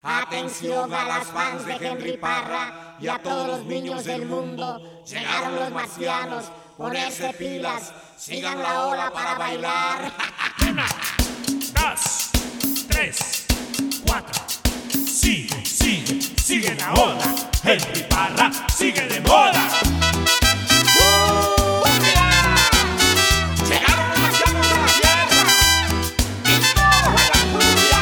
Atención a las fans de Henry Parra y a todos los niños del mundo. Llegaron los marcianos, ponerse pilas, sigan la ola para bailar. 1, 2, 3, 4. Sigue, sigue, sigue la ola. Henry Parra sigue de moda. Llegaron los marcianos a la tierra y todos bailan cumbia.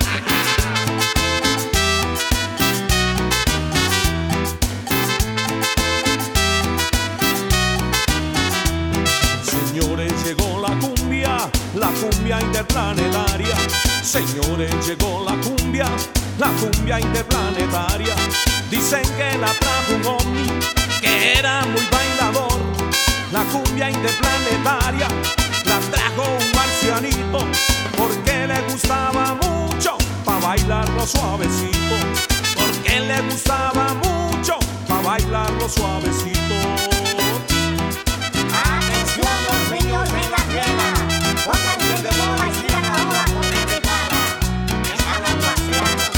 Señores, llegó la cumbia interplanetaria. Señores, llegó la cumbia interplanetaria. Dicen que la trajo un ovni, que era muy bailador. La cumbia interplanetaria la trajo un marcianito, porque le gustaba mucho pa' bailarlo suavecito. Porque le gustaba mucho pa' bailarlo suavecito. Atención los niños de la tierra, pónganse de moda y sigan la ola con Henry Parra. Están los marcianos.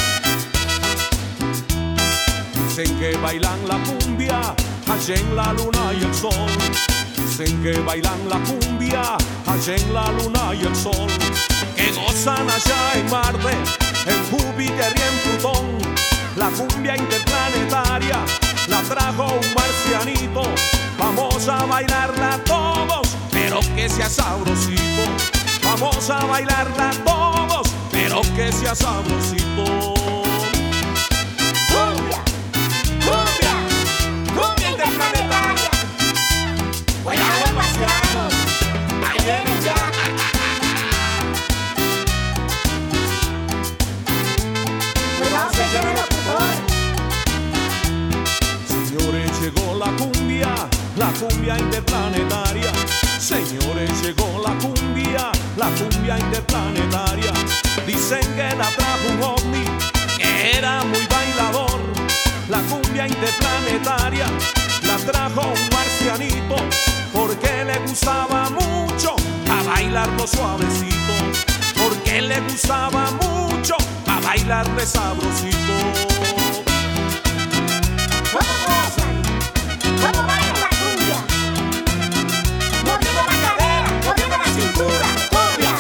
Dicen que bailan la cumbia allá en la luna y el sol. Dicen que bailan la cumbia allá en la luna y el sol. Que gozan allá en Marte, en Júpiter y en Plutón. La cumbia interplanetaria la trajo un marcianito. Vamos a bailarla todos, pero que sea sabrosito. Vamos a bailarla todos, pero que sea sabrosito. Cumbia, cumbia, cumbia interplanetaria. Cuidado los marcianos, ahí vienen ya. Cuidado se lleven los putores. Señores, llegó la cumbia interplanetaria. Señores, llegó la cumbia interplanetaria. Dicen que la trajo un ovni, que era muy bailador. La cumbia interplanetaria la trajo un marcianito, porque le gustaba mucho a bailarlo suavecito. Porque le gustaba mucho a bailarle sabrosito. ¿Cómo gozan? ¿Cómo bailan la cumbia? Moviendo la cadera, moviendo la cintura, cumbia.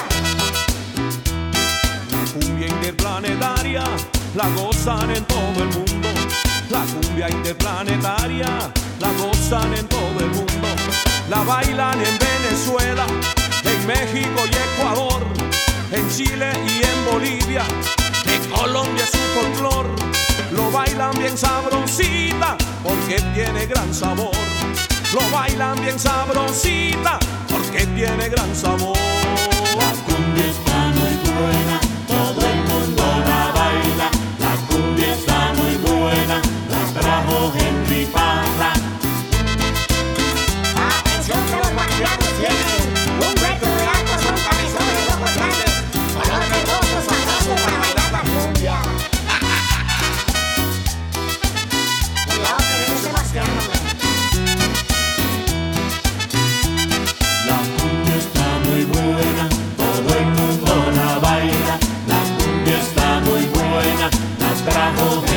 La cumbia interplanetaria la gozan en todo el mundo. La cumbia interplanetaria la gozan en todo el mundo. La bailan en Venezuela, en México y Ecuador, en Chile y en Bolivia. En Colombia es su folclor. Lo bailan bien sabrosita, porque tiene gran sabor. Lo bailan bien sabrosita, porque tiene gran sabor. La cumbia está muy buena, todo el mundo la baila. La cumbia está muy buena, la trajo Henry Parra. Atención que los marcianos tienen un reto de altos con cabezones de ojos grandes, color verdoso sabroso para bailar la cumbia. Cuidado que viene ese marciano. La cumbia está muy buena, todo el mundo la baila. La cumbia está muy buena, la trajo